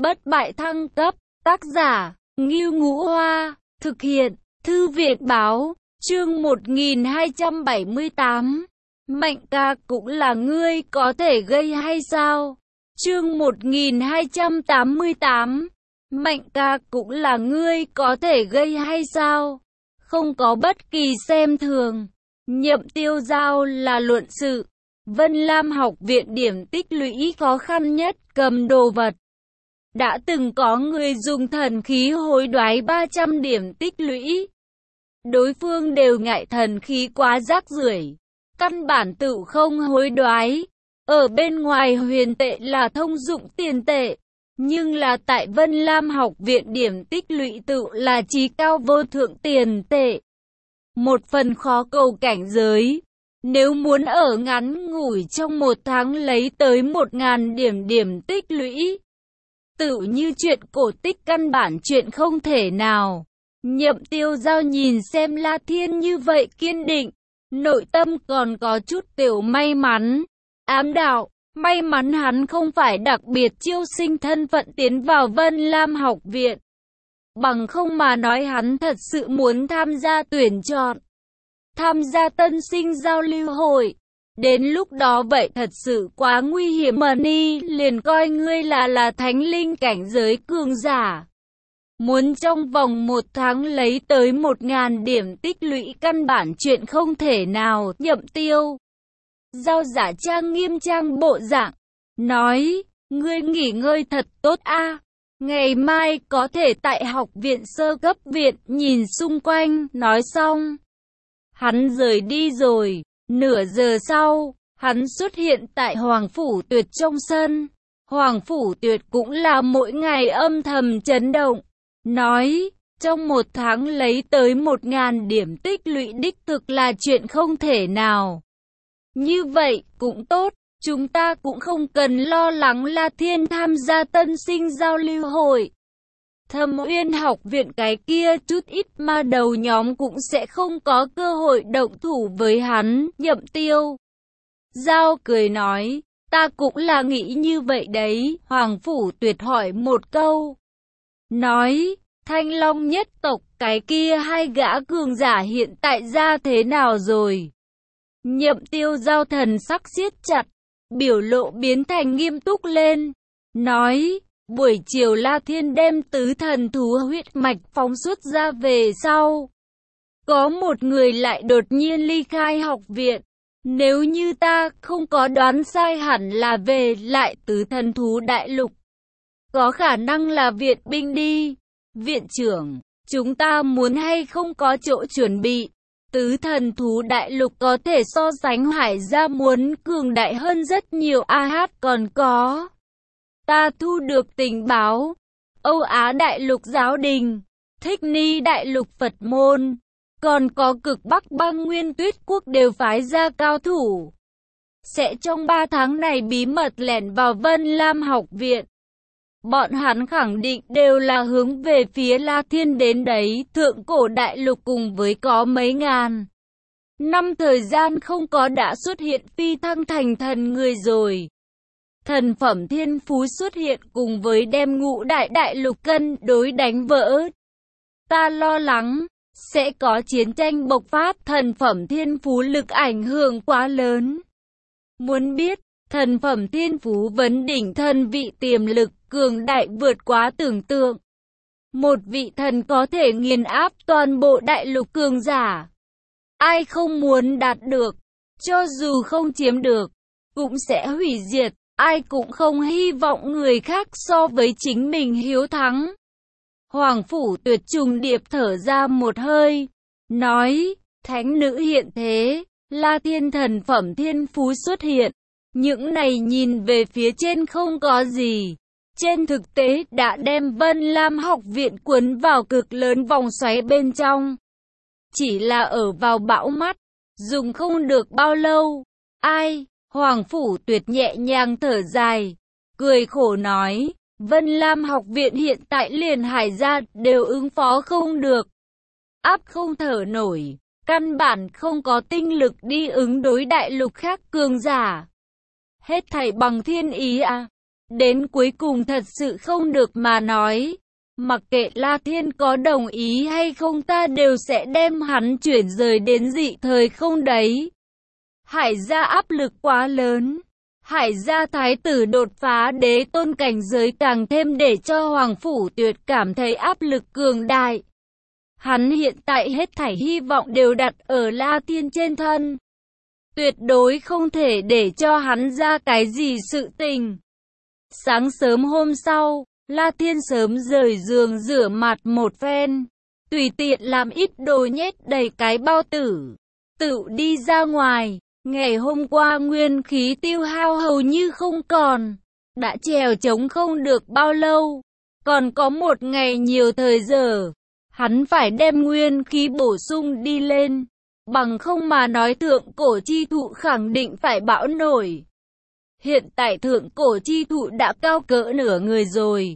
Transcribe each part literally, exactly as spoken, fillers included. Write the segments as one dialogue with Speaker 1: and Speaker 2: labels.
Speaker 1: bất bại thăng cấp, tác giả, Ngưu Ngũ Hoa, thực hiện, Thư viện Báo, chương một nghìn hai trăm bảy mươi tám. Mạnh ca cũng là ngươi có thể gây hay sao? Chương một nghìn hai trăm tám mươi tám. Mạnh ca cũng là ngươi có thể gây hay sao? Không có bất kỳ xem thường. Nhậm Tiêu Giao là luận sự. Vân Lam học viện điểm tích lũy khó khăn nhất cầm đồ vật. Đã từng có người dùng thần khí hối đoái ba trăm điểm tích lũy. Đối phương đều ngại thần khí quá rác rưởi, căn bản tự không hối đoái. Ở bên ngoài huyền tệ là thông dụng tiền tệ, nhưng là tại Vân Lam học viện điểm tích lũy tự là chí cao vô thượng tiền tệ. Một phần khó cầu cảnh giới. Nếu muốn ở ngắn ngủi trong một tháng lấy tới một ngàn điểm điểm tích lũy, tự như chuyện cổ tích căn bản chuyện không thể nào. Nhậm Tiêu Giao nhìn xem La Thiên như vậy kiên định, nội tâm còn có chút tiểu may mắn. Ám đạo, may mắn hắn không phải đặc biệt chiêu sinh thân phận tiến vào Vân Lam học viện. Bằng không mà nói hắn thật sự muốn tham gia tuyển chọn, tham gia tân sinh giao lưu hội. Đến lúc đó vậy thật sự quá nguy hiểm mà ni liền coi ngươi là là thánh linh cảnh giới cường giả. Muốn trong vòng một tháng lấy tới một ngàn điểm tích lũy căn bản chuyện không thể nào. Nhậm Tiêu Giao giả trang nghiêm trang bộ dạng, nói, ngươi nghỉ ngơi thật tốt a, ngày mai có thể tại học viện sơ cấp viện nhìn xung quanh. Nói xong, hắn rời đi rồi. Nửa giờ sau, hắn xuất hiện tại Hoàng Phủ Tuyệt trong sân. Hoàng Phủ Tuyệt cũng là mỗi ngày âm thầm chấn động, nói, trong một tháng lấy tới một ngàn điểm tích lũy đích thực là chuyện không thể nào. Như vậy cũng tốt, chúng ta cũng không cần lo lắng La Thiên tham gia tân sinh giao lưu hội. Thâm Uyên học viện cái kia chút ít ma đầu nhóm cũng sẽ không có cơ hội động thủ với hắn. Nhậm Tiêu Giao cười nói, ta cũng là nghĩ như vậy đấy. Hoàng Phủ Tuyệt hỏi một câu, nói, Thanh Long nhất tộc cái kia hai gã cường giả hiện tại ra thế nào rồi? Nhậm Tiêu Giao thần sắc siết chặt, biểu lộ biến thành nghiêm túc lên, nói, buổi chiều La Thiên đem tứ thần thú huyết mạch phóng xuất ra về sau, có một người lại đột nhiên ly khai học viện. Nếu như ta không có đoán sai hẳn là về lại tứ thần thú đại lục. Có khả năng là viện binh đi. Viện trưởng, chúng ta muốn hay không có chỗ chuẩn bị. Tứ thần thú đại lục có thể so sánh Hải Gia muốn cường đại hơn rất nhiều. A hát còn có, ta thu được tình báo, Âu Á đại lục giáo đình, Thích Ni đại lục Phật môn, còn có cực Bắc băng Nguyên Tuyết quốc đều phái ra cao thủ. Sẽ trong ba tháng này bí mật lẻn vào Vân Lam học viện. Bọn hắn khẳng định đều là hướng về phía La Thiên đến đấy. Thượng cổ đại lục cùng với có mấy ngàn năm thời gian không có đã xuất hiện phi thăng thành thần người rồi. Thần phẩm thiên phú xuất hiện cùng với đem ngũ đại đại lục cân đối đánh vỡ. Ta lo lắng sẽ có chiến tranh bộc phát. Thần phẩm thiên phú lực ảnh hưởng quá lớn. Muốn biết, thần phẩm thiên phú vấn đỉnh thần vị tiềm lực cường đại vượt quá tưởng tượng. Một vị thần có thể nghiền áp toàn bộ đại lục cường giả. Ai không muốn đạt được, cho dù không chiếm được, cũng sẽ hủy diệt. Ai cũng không hy vọng người khác so với chính mình hiếu thắng. Hoàng Phủ Tuyệt trùng điệp thở ra một hơi, nói, thánh nữ hiện thế, La Thiên thần phẩm thiên phú xuất hiện. Những này nhìn về phía trên không có gì, trên thực tế đã đem Vân Lam học viện cuốn vào cực lớn vòng xoáy bên trong. Chỉ là ở vào bão mắt, dùng không được bao lâu. Ai? Hoàng Phủ Tuyệt nhẹ nhàng thở dài, cười khổ nói, Vân Lam học viện hiện tại liền Hải Gia đều ứng phó không được. Áp không thở nổi, căn bản không có tinh lực đi ứng đối đại lục khác cường giả. Hết thảy bằng thiên ý à. Đến cuối cùng thật sự không được mà nói. Mặc kệ La Thiên có đồng ý hay không ta đều sẽ đem hắn chuyển rời đến dị thời không đấy. Hải gia áp lực quá lớn. Hải gia thái tử đột phá đế tôn cảnh giới càng thêm để cho Hoàng Phủ Tuyệt cảm thấy áp lực cường đại. Hắn hiện tại hết thảy hy vọng đều đặt ở La Thiên trên thân. Tuyệt đối không thể để cho hắn ra cái gì sự tình. Sáng sớm hôm sau, La Thiên sớm rời giường rửa mặt một phen, tùy tiện làm ít đồ nhét đầy cái bao tử, tự đi ra ngoài. Ngày hôm qua nguyên khí tiêu hao hầu như không còn, đã trèo trống không được bao lâu, còn có một ngày nhiều thời giờ, hắn phải đem nguyên khí bổ sung đi lên, bằng không mà nói thượng cổ chi thụ khẳng định phải bão nổi. Hiện tại thượng cổ chi thụ đã cao cỡ nửa người rồi,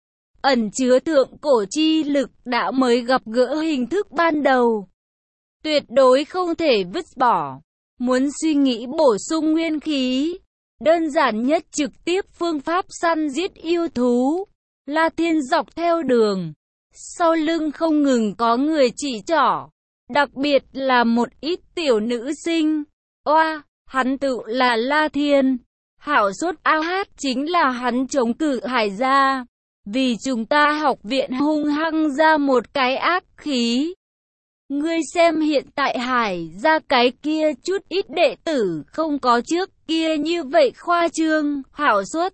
Speaker 1: ẩn chứa thượng cổ chi lực đã mới gặp gỡ hình thức ban đầu, tuyệt đối không thể vứt bỏ. Muốn suy nghĩ bổ sung nguyên khí, đơn giản nhất trực tiếp phương pháp săn giết yêu thú. La Thiên dọc theo đường, sau lưng không ngừng có người chỉ trỏ, đặc biệt là một ít tiểu nữ sinh. Oa, hắn tự là La Thiên, hảo sốt a hát chính là hắn chống cự Hải gia, vì chúng ta học viện hung hăng ra một cái ác khí. Ngươi xem hiện tại Hải ra cái kia chút ít đệ tử không có trước kia như vậy khoa trương, hảo suất.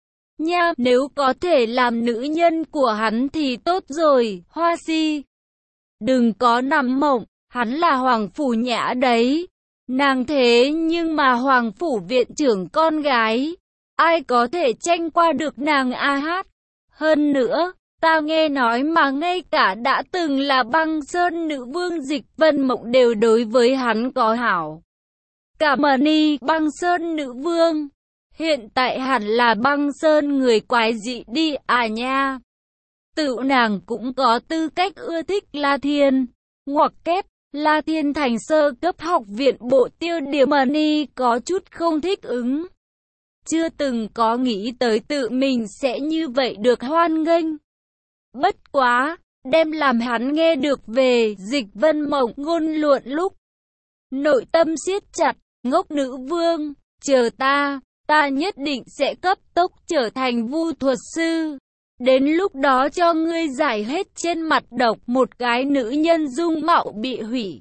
Speaker 1: Nha, nếu có thể làm nữ nhân của hắn thì tốt rồi, Hoa Si. Đừng có nằm mộng, hắn là Hoàng Phủ Nhã đấy. Nàng thế nhưng mà Hoàng Phủ viện trưởng con gái. Ai có thể tranh qua được nàng a hát. Hơn nữa, ta nghe nói mà ngay cả đã từng là Băng Sơn nữ vương Dịch Vân Mộng đều đối với hắn có hảo. Cả Mani Băng Sơn nữ vương, hiện tại hẳn là Băng Sơn người quái dị đi à nha. Tự nàng cũng có tư cách ưa thích La Thiên. Ngoặc kép, La Thiên thành sơ cấp học viện bộ tiêu điểm Mani có chút không thích ứng. Chưa từng có nghĩ tới tự mình sẽ như vậy được hoan nghênh. Bất quá, đem làm hắn nghe được về Dịch Vân Mộng ngôn luận lúc. Nội tâm siết chặt, ngốc nữ vương, chờ ta, ta nhất định sẽ cấp tốc trở thành vu thuật sư. Đến lúc đó cho ngươi giải hết trên mặt độc một cái nữ nhân dung mạo bị hủy.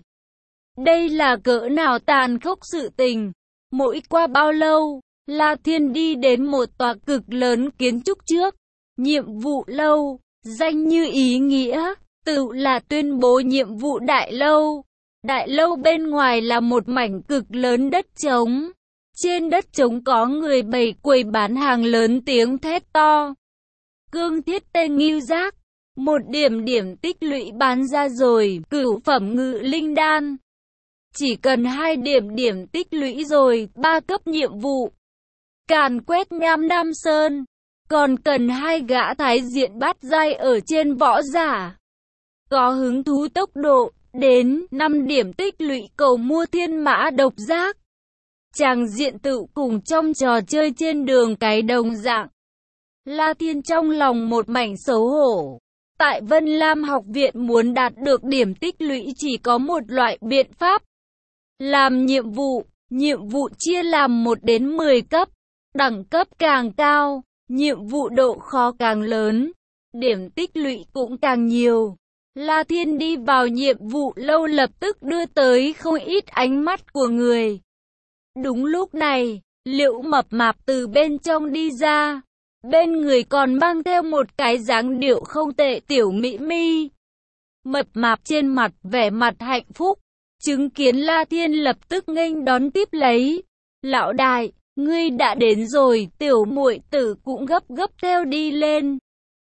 Speaker 1: Đây là cỡ nào tàn khốc sự tình. Mỗi qua bao lâu, La Thiên đi đến một tòa cực lớn kiến trúc trước. Nhiệm vụ lâu, danh như ý nghĩa, tự là tuyên bố nhiệm vụ đại lâu. Đại lâu bên ngoài là một mảnh cực lớn đất trống. Trên đất trống có người bày quầy bán hàng lớn tiếng thét to. Cương thiết tên ngưu giác, một điểm điểm tích lũy bán ra rồi, cửu phẩm ngự linh đan. Chỉ cần hai điểm điểm tích lũy rồi, ba cấp nhiệm vụ. Càn quét Nham Nam Sơn, còn cần hai gã thái diện bát giai ở trên võ giả. Có hứng thú tốc độ, đến năm điểm tích lũy cầu mua thiên mã độc giác. Chàng diện tự cùng trong trò chơi trên đường cái đồng dạng. La Thiên trong lòng một mảnh xấu hổ. Tại Vân Lam học viện muốn đạt được điểm tích lũy chỉ có một loại biện pháp. Làm nhiệm vụ, nhiệm vụ chia làm một đến mười cấp. Đẳng cấp càng cao, nhiệm vụ độ khó càng lớn, điểm tích lũy cũng càng nhiều. La Thiên đi vào nhiệm vụ lâu lập tức đưa tới không ít ánh mắt của người. Đúng lúc này, Liễu Mập Mạp từ bên trong đi ra. Bên người còn mang theo một cái dáng điệu không tệ tiểu mỹ mi. Mập Mạp trên mặt vẻ mặt hạnh phúc, chứng kiến La Thiên lập tức nghênh đón tiếp lấy. Lão đại, ngươi đã đến rồi, tiểu muội tử cũng gấp gấp theo đi lên.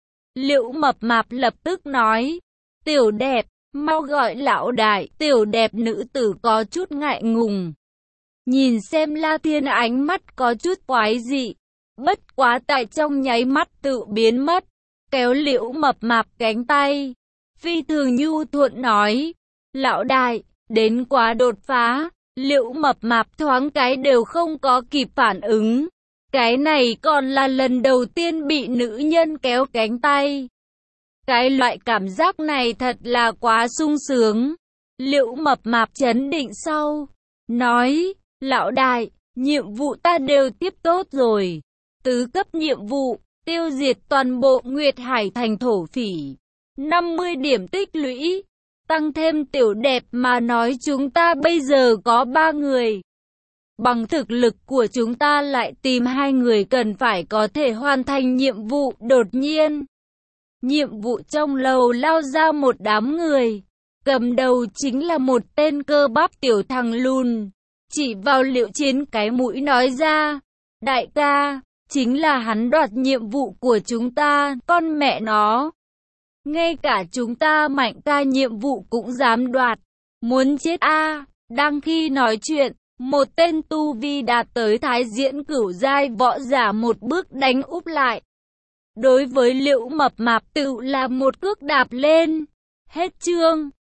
Speaker 1: Liễu Mập Mạp lập tức nói, tiểu đẹp, mau gọi lão đại. Tiểu đẹp nữ tử có chút ngại ngùng. Nhìn xem La Thiên ánh mắt có chút quái dị. Bất quá tại trong nháy mắt tự biến mất, kéo Liễu Mập Mạp cánh tay. Phi thường nhu thuận nói, lão đại, đến quá đột phá. Liễu Mập Mạp thoáng cái đều không có kịp phản ứng. Cái này còn là lần đầu tiên bị nữ nhân kéo cánh tay. Cái loại cảm giác này thật là quá sung sướng. Liễu Mập Mạp chấn định sau, nói, lão đại, nhiệm vụ ta đều tiếp tốt rồi. Tứ cấp nhiệm vụ, tiêu diệt toàn bộ Nguyệt Hải thành thổ phỉ. năm mươi điểm tích lũy, tăng thêm tiểu đẹp mà nói chúng ta bây giờ có ba người. Bằng thực lực của chúng ta lại tìm hai người cần phải có thể hoàn thành nhiệm vụ. Đột nhiên, nhiệm vụ trong lầu lao ra một đám người. Cầm đầu chính là một tên cơ bắp tiểu thằng lùn. Chỉ vào Liễu Chiến cái mũi nói ra, đại ca, chính là hắn đoạt nhiệm vụ của chúng ta, con mẹ nó. Ngay cả chúng ta Mạnh ca nhiệm vụ cũng dám đoạt. Muốn chết a à. Đang khi nói chuyện, một tên tu vi đạt tới thái diễn cửu giai võ giả một bước đánh úp lại. Đối với Liễu Mập Mạp tự là một cước đạp lên. Hết chương.